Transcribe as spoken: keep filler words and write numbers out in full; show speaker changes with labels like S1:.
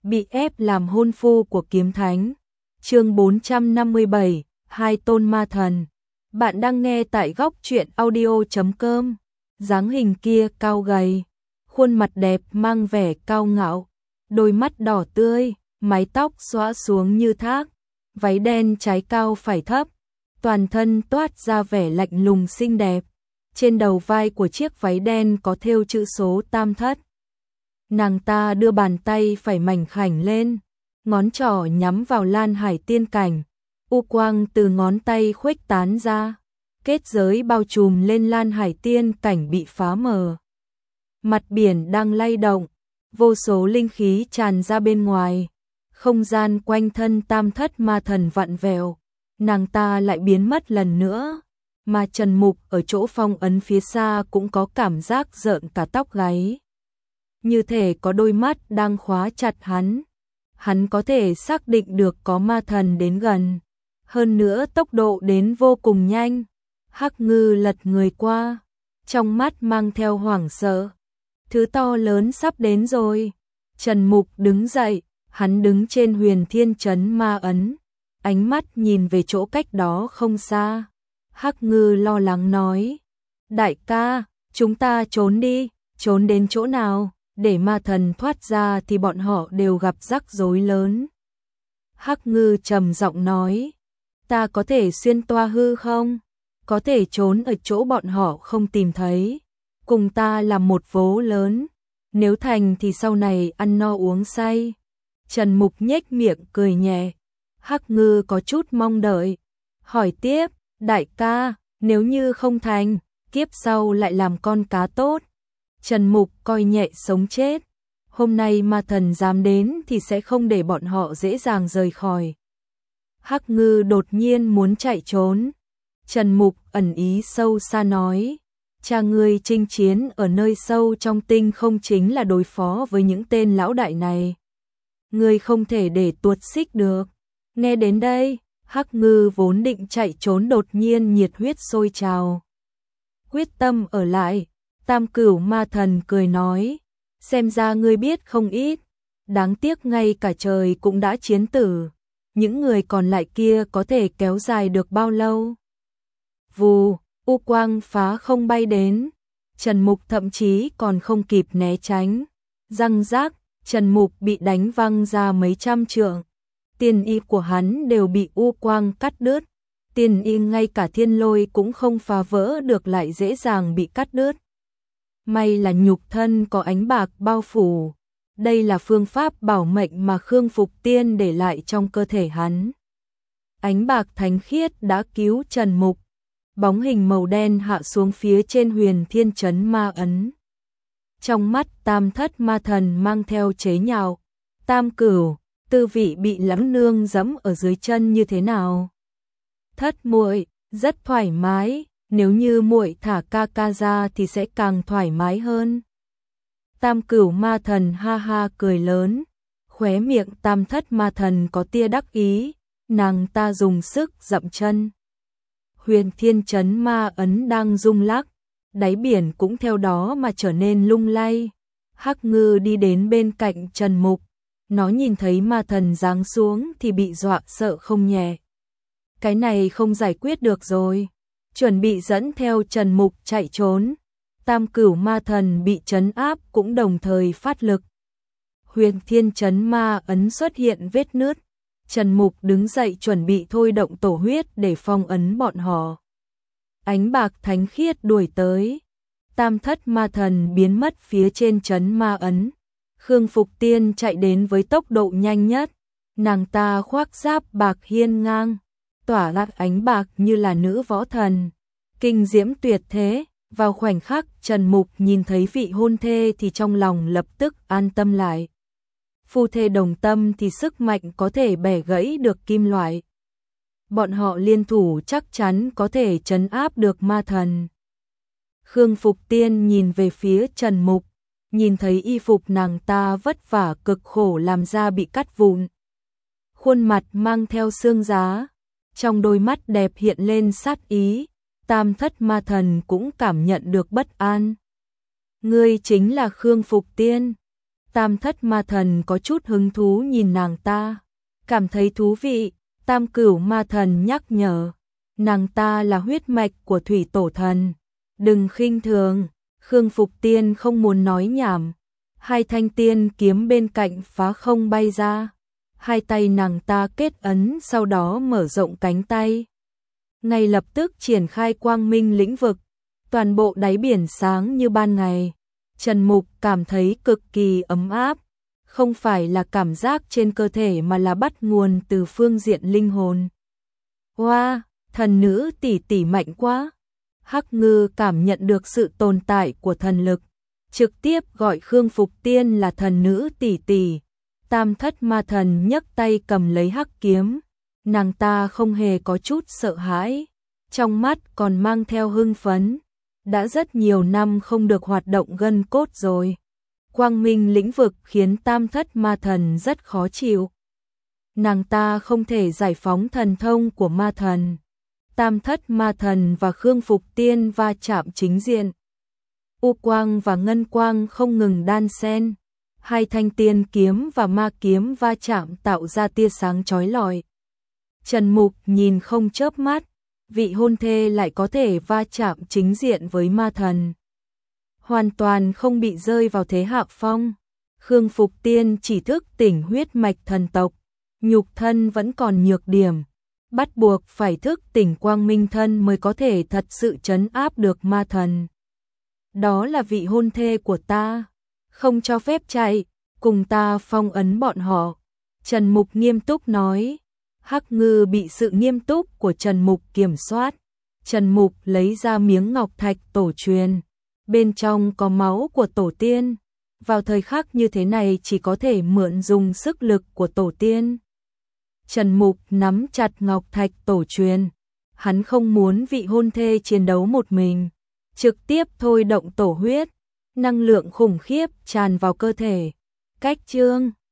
S1: bị ép làm hôn phu của kiếm thánh. Chương bốn trăm năm mươi bảy, hai tôn ma thần. Bạn đang nghe tại góc truyện audio chấm com. Dáng hình kia cao gầy, khuôn mặt đẹp mang vẻ cao ngạo, đôi mắt đỏ tươi, mái tóc xõa xuống như thác, váy đen trái cao phải thấp, toàn thân toát ra vẻ lạnh lùng xinh đẹp. Trên đầu vai của chiếc váy đen có thêu chữ số tam thất. Nàng ta đưa bàn tay phải mảnh khảnh lên, ngón trỏ nhắm vào Lan Hải tiên cảnh, u quang từ ngón tay khuếch tán ra, kết giới bao trùm lên Lan Hải tiên cảnh bị phá mờ. Mặt biển đang lay động, vô số linh khí tràn ra bên ngoài, không gian quanh thân tam thất ma thần vặn vẹo, nàng ta lại biến mất lần nữa, mà Trần Mục ở chỗ phong ấn phía xa cũng có cảm giác rợn cả tóc gáy. Như thể có đôi mắt đang khóa chặt hắn. Hắn có thể xác định được có ma thần đến gần. Hơn nữa tốc độ đến vô cùng nhanh. Hắc Ngư lật người qua, trong mắt mang theo hoảng sợ. Thứ to lớn sắp đến rồi. Trần Mục đứng dậy, hắn đứng trên Huyền Thiên Trấn ma ấn, ánh mắt nhìn về chỗ cách đó không xa. Hắc Ngư lo lắng nói: "Đại ca, chúng ta trốn đi." "Trốn đến chỗ nào? Để ma thần thoát ra thì bọn họ đều gặp rắc rối lớn." Hắc Ngư trầm giọng nói: "Ta có thể xuyên toa hư không? Có thể trốn ở chỗ bọn họ không tìm thấy. Cùng ta làm một vố lớn. Nếu thành thì sau này ăn no uống say." Trần Mục nhếch miệng cười nhẹ. Hắc Ngư có chút mong đợi, hỏi tiếp: "Đại ca, nếu như không thành, kiếp sau lại làm con cá tốt." Trần Mục coi nhẹ sống chết. Hôm nay ma thần dám đến thì sẽ không để bọn họ dễ dàng rời khỏi. Hắc Ngư đột nhiên muốn chạy trốn. Trần Mục ẩn ý sâu xa nói: "Cha ngươi chinh chiến ở nơi sâu trong tinh không chính là đối phó với những tên lão đại này. Ngươi không thể để tuột xích được." Nghe đến đây, Hắc Ngư vốn định chạy trốn đột nhiên nhiệt huyết sôi trào. Quyết tâm ở lại. Tam Cửu ma thần cười nói: "Xem ra ngươi biết không ít. Đáng tiếc ngay cả trời cũng đã chiến tử. Những người còn lại kia có thể kéo dài được bao lâu?" Vù, u quang phá không bay đến. Trần Mục thậm chí còn không kịp né tránh. Răng rác, Trần Mục bị đánh văng ra mấy trăm trượng. Tiên y của hắn đều bị u quang cắt đứt. Tiên y ngay cả thiên lôi cũng không phá vỡ được lại dễ dàng bị cắt đứt. May là nhục thân có ánh bạc bao phủ. Đây là phương pháp bảo mệnh mà Khương Phục Tiên để lại trong cơ thể hắn. Ánh bạc thánh khiết đã cứu Trần Mục. Bóng hình màu đen hạ xuống phía trên Huyền Thiên Trấn ma ấn. Trong mắt tam thất ma thần mang theo chế nhạo: "Tam Cửu, tư vị bị lãng nương giẫm ở dưới chân như thế nào?" "Thất muội, rất thoải mái. Nếu như muội thả ca ca ra thì sẽ càng thoải mái hơn." Tam Cửu ma thần ha ha cười lớn, khóe miệng tam thất ma thần có tia đắc ý, nàng ta dùng sức dậm chân. Huyền Thiên Trấn ma ấn đang rung lắc, đáy biển cũng theo đó mà trở nên lung lay. Hắc Ngư đi đến bên cạnh Trần Mục, nó nhìn thấy ma thần giáng xuống thì bị dọa sợ không nhẹ. Cái này không giải quyết được rồi. Chuẩn bị dẫn theo Trần Mục chạy trốn. Tam Cửu ma thần bị trấn áp cũng đồng thời phát lực. Huyền Thiên Trấn ma ấn xuất hiện vết nứt. Trần Mục đứng dậy chuẩn bị thôi động tổ huyết để phong ấn bọn họ. Ánh bạc thánh khiết đuổi tới. Tam thất ma thần biến mất phía trên trấn ma ấn. Khương Phục Tiên chạy đến với tốc độ nhanh nhất. Nàng ta khoác giáp bạc hiên ngang, tỏa ra ánh bạc như là nữ võ thần. Kinh diễm tuyệt thế. Vào khoảnh khắc Trần Mục nhìn thấy vị hôn thê thì trong lòng lập tức an tâm lại. Phu thê đồng tâm thì sức mạnh có thể bẻ gãy được kim loại. Bọn họ liên thủ chắc chắn có thể trấn áp được ma thần. Khương Phục Tiên nhìn về phía Trần Mục, nhìn thấy y phục nàng ta vất vả cực khổ làm ra bị cắt vụn. Khuôn mặt mang theo xương giá, trong đôi mắt đẹp hiện lên sát ý. Tam thất ma thần cũng cảm nhận được bất an. "Ngươi chính là Khương Phục Tiên?" Tam thất ma thần có chút hứng thú nhìn nàng ta, cảm thấy thú vị. Tam cửu ma thần nhắc nhở, nàng ta là huyết mạch của thủy tổ thần, đừng khinh thường. Khương Phục Tiên không muốn nói nhảm, hai thanh tiên kiếm bên cạnh phá không bay ra, hai tay nàng ta kết ấn, sau đó mở rộng cánh tay, ngay lập tức triển khai quang minh lĩnh vực, toàn bộ đáy biển sáng như ban ngày. Trần Mục cảm thấy cực kỳ ấm áp, không phải là cảm giác trên cơ thể mà là bắt nguồn từ phương diện linh hồn. Hoa, wow, thần nữ tỷ tỷ mạnh quá. Hắc Ngư cảm nhận được sự tồn tại của thần lực, trực tiếp gọi Khương Phục Tiên là thần nữ tỷ tỷ. Tam thất ma thần nhấc tay cầm lấy hắc kiếm, nàng ta không hề có chút sợ hãi, trong mắt còn mang theo hưng phấn. Đã rất nhiều năm không được hoạt động gân cốt rồi. Quang minh lĩnh vực khiến tam thất ma thần rất khó chịu. Nàng ta không thể giải phóng thần thông của ma thần. Tam thất ma thần và Khương Phục Tiên va chạm chính diện. U quang và ngân quang không ngừng đan xen. Hai thanh tiên kiếm và ma kiếm va chạm tạo ra tia sáng chói lọi. Trần Mục nhìn không chớp mắt, vị hôn thê lại có thể va chạm chính diện với ma thần, hoàn toàn không bị rơi vào thế hạ phong. Khương Phục Tiên chỉ thức tỉnh huyết mạch thần tộc, nhục thân vẫn còn nhược điểm, bắt buộc phải thức tỉnh quang minh thân mới có thể thật sự trấn áp được ma thần. Đó là vị hôn thê của ta, không cho phép chạy, cùng ta phong ấn bọn họ. Trần Mục nghiêm túc nói. Hắc Ngư bị sự nghiêm túc của Trần Mục kiểm soát. Trần Mục lấy ra miếng ngọc thạch tổ truyền, bên trong có máu của tổ tiên. Vào thời khắc như thế này chỉ có thể mượn dùng sức lực của tổ tiên. Trần Mục nắm chặt ngọc thạch tổ truyền, hắn không muốn vị hôn thê chiến đấu một mình, trực tiếp thôi động tổ huyết, năng lượng khủng khiếp tràn vào cơ thể. Cách chương